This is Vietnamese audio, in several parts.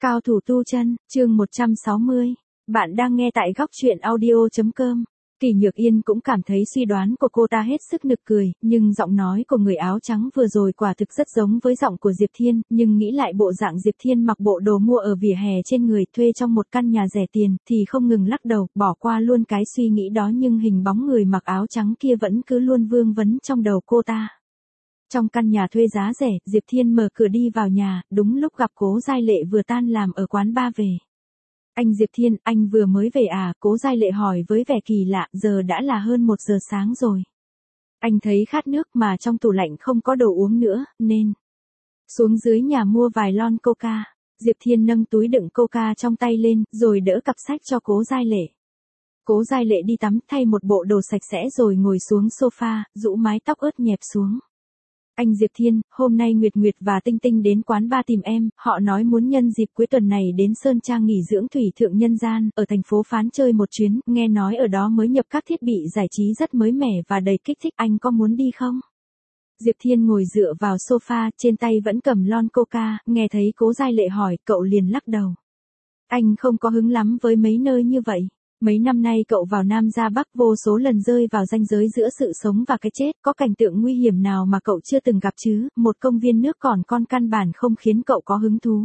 Cao thủ tu chân, chương 160. Bạn đang nghe tại góc truyện audio.com. Kỳ Nhược Yên cũng cảm thấy suy đoán của cô ta hết sức nực cười, nhưng giọng nói của người áo trắng vừa rồi quả thực rất giống với giọng của Diệp Thiên, nhưng nghĩ lại bộ dạng Diệp Thiên mặc bộ đồ mua ở vỉa hè trên người thuê trong một căn nhà rẻ tiền, thì không ngừng lắc đầu, bỏ qua luôn cái suy nghĩ đó, nhưng hình bóng người mặc áo trắng kia vẫn cứ luôn vương vấn trong đầu cô ta. Trong căn nhà thuê giá rẻ, Diệp Thiên mở cửa đi vào nhà, đúng lúc gặp Cố Giai Lệ vừa tan làm ở quán bar về. Anh Diệp Thiên, anh vừa mới về à? Cố Giai Lệ hỏi với vẻ kỳ lạ, giờ đã là hơn 1 giờ sáng rồi. Anh thấy khát nước mà trong tủ lạnh không có đồ uống nữa, nên xuống dưới nhà mua vài lon Coca. Diệp Thiên nâng túi đựng Coca trong tay lên, rồi đỡ cặp sách cho Cố Giai Lệ. Cố Giai Lệ đi tắm, thay một bộ đồ sạch sẽ rồi ngồi xuống sofa, rũ mái tóc ướt nhẹp xuống. Anh Diệp Thiên, hôm nay Nguyệt Nguyệt và Tinh Tinh đến quán bar tìm em, họ nói muốn nhân dịp cuối tuần này đến Sơn Trang nghỉ dưỡng thủy thượng nhân gian, ở thành phố Phán chơi một chuyến, nghe nói ở đó mới nhập các thiết bị giải trí rất mới mẻ và đầy kích thích, anh có muốn đi không? Diệp Thiên ngồi dựa vào sofa, trên tay vẫn cầm lon Coca, nghe thấy Cố Giai Lệ hỏi, cậu liền lắc đầu. Anh không có hứng lắm với mấy nơi như vậy. Mấy năm nay cậu vào Nam ra Bắc vô số lần rơi vào ranh giới giữa sự sống và cái chết, có cảnh tượng nguy hiểm nào mà cậu chưa từng gặp chứ, một công viên nước còn con căn bản không khiến cậu có hứng thú.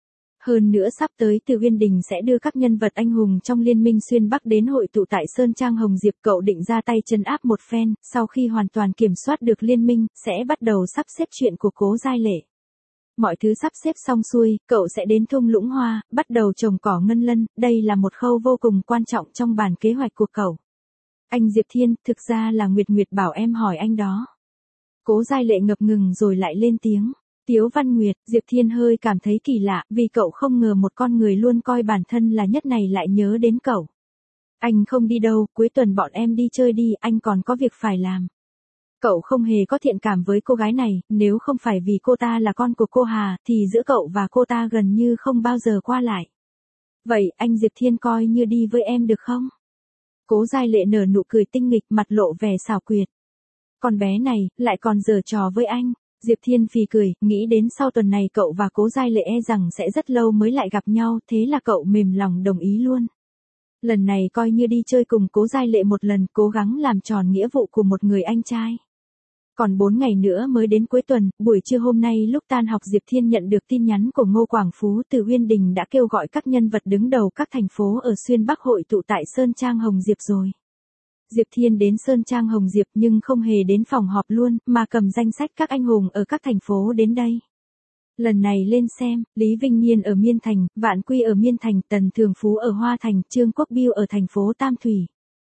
Hơn nữa sắp tới Từ Uyên Đình sẽ đưa các nhân vật anh hùng trong Liên minh Xuyên Bắc đến hội tụ tại Sơn Trang Hồng Diệp, cậu định ra tay trấn áp một phen, sau khi hoàn toàn kiểm soát được liên minh, sẽ bắt đầu sắp xếp chuyện của Cố Giai Lệ. Mọi thứ sắp xếp xong xuôi, cậu sẽ đến thung lũng hoa, bắt đầu trồng cỏ ngân lân, đây là một khâu vô cùng quan trọng trong bản kế hoạch của cậu. Anh Diệp Thiên, thực ra là Nguyệt Nguyệt bảo em hỏi anh đó. Cố Giai Lệ ngập ngừng rồi lại lên tiếng. Tiếu Văn Nguyệt, Diệp Thiên hơi cảm thấy kỳ lạ, vì cậu không ngờ một con người luôn coi bản thân là nhất này lại nhớ đến cậu. Anh không đi đâu, cuối tuần bọn em đi chơi đi, anh còn có việc phải làm. Cậu không hề có thiện cảm với cô gái này, nếu không phải vì cô ta là con của cô Hà, thì giữa cậu và cô ta gần như không bao giờ qua lại. Vậy, anh Diệp Thiên coi như đi với em được không? Cố Giai Lệ nở nụ cười tinh nghịch, mặt lộ vẻ xảo quyệt. Con bé này, lại còn giở trò với anh. Diệp Thiên phì cười, nghĩ đến sau tuần này cậu và Cố Giai Lệ e rằng sẽ rất lâu mới lại gặp nhau, thế là cậu mềm lòng đồng ý luôn. Lần này coi như đi chơi cùng Cố Giai Lệ một lần, cố gắng làm tròn nghĩa vụ của một người anh trai. Còn 4 ngày nữa mới đến cuối tuần, buổi trưa hôm nay lúc tan học Diệp Thiên nhận được tin nhắn của Ngô Quảng Phú từ Uyên Đình đã kêu gọi các nhân vật đứng đầu các thành phố ở Xuyên Bắc hội tụ tại Sơn Trang Hồng Diệp rồi. Diệp Thiên đến Sơn Trang Hồng Diệp nhưng không hề đến phòng họp luôn, mà cầm danh sách các anh hùng ở các thành phố đến đây. Lần này lên xem, Lý Vinh Nhiên ở Miên Thành, Vạn Quy ở Miên Thành, Tần Thường Phú ở Hoa Thành, Trương Quốc Biêu ở thành phố Tam Thủy.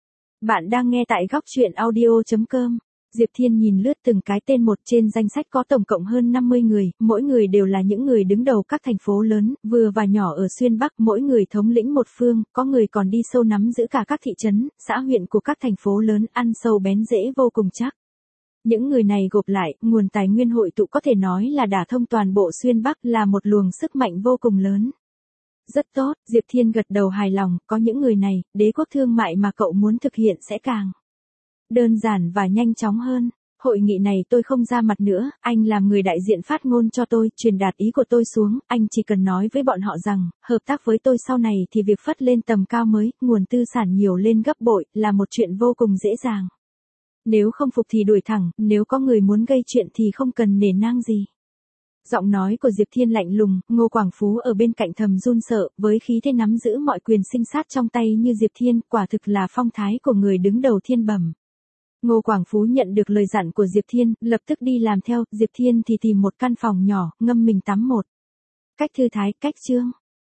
Bạn đang nghe tại góc truyện audio.com. Diệp Thiên nhìn lướt từng cái tên một, trên danh sách có tổng cộng hơn 50 người, mỗi người đều là những người đứng đầu các thành phố lớn, vừa và nhỏ ở Xuyên Bắc, mỗi người thống lĩnh một phương, có người còn đi sâu nắm giữ cả các thị trấn, xã huyện của các thành phố lớn, ăn sâu bén rễ vô cùng chắc. Những người này gộp lại, nguồn tài nguyên hội tụ có thể nói là đả thông toàn bộ Xuyên Bắc, là một luồng sức mạnh vô cùng lớn. Rất tốt, Diệp Thiên gật đầu hài lòng, có những người này, đế quốc thương mại mà cậu muốn thực hiện sẽ càng đơn giản và nhanh chóng hơn. Hội nghị này tôi không ra mặt nữa, anh làm người đại diện phát ngôn cho tôi, truyền đạt ý của tôi xuống, anh chỉ cần nói với bọn họ rằng, hợp tác với tôi sau này thì việc phất lên tầm cao mới, nguồn tư sản nhiều lên gấp bội, là một chuyện vô cùng dễ dàng. Nếu không phục thì đuổi thẳng, nếu có người muốn gây chuyện thì không cần nể nang gì. Giọng nói của Diệp Thiên lạnh lùng, Ngô Quảng Phú ở bên cạnh thầm run sợ, với khí thế nắm giữ mọi quyền sinh sát trong tay như Diệp Thiên, quả thực là phong thái của người đứng đầu thiên bẩm. Ngô Quảng Phú nhận được lời dặn của Diệp Thiên, lập tức đi làm theo, Diệp Thiên thì tìm một căn phòng nhỏ, ngâm mình tắm một cách thư thái, cách chương.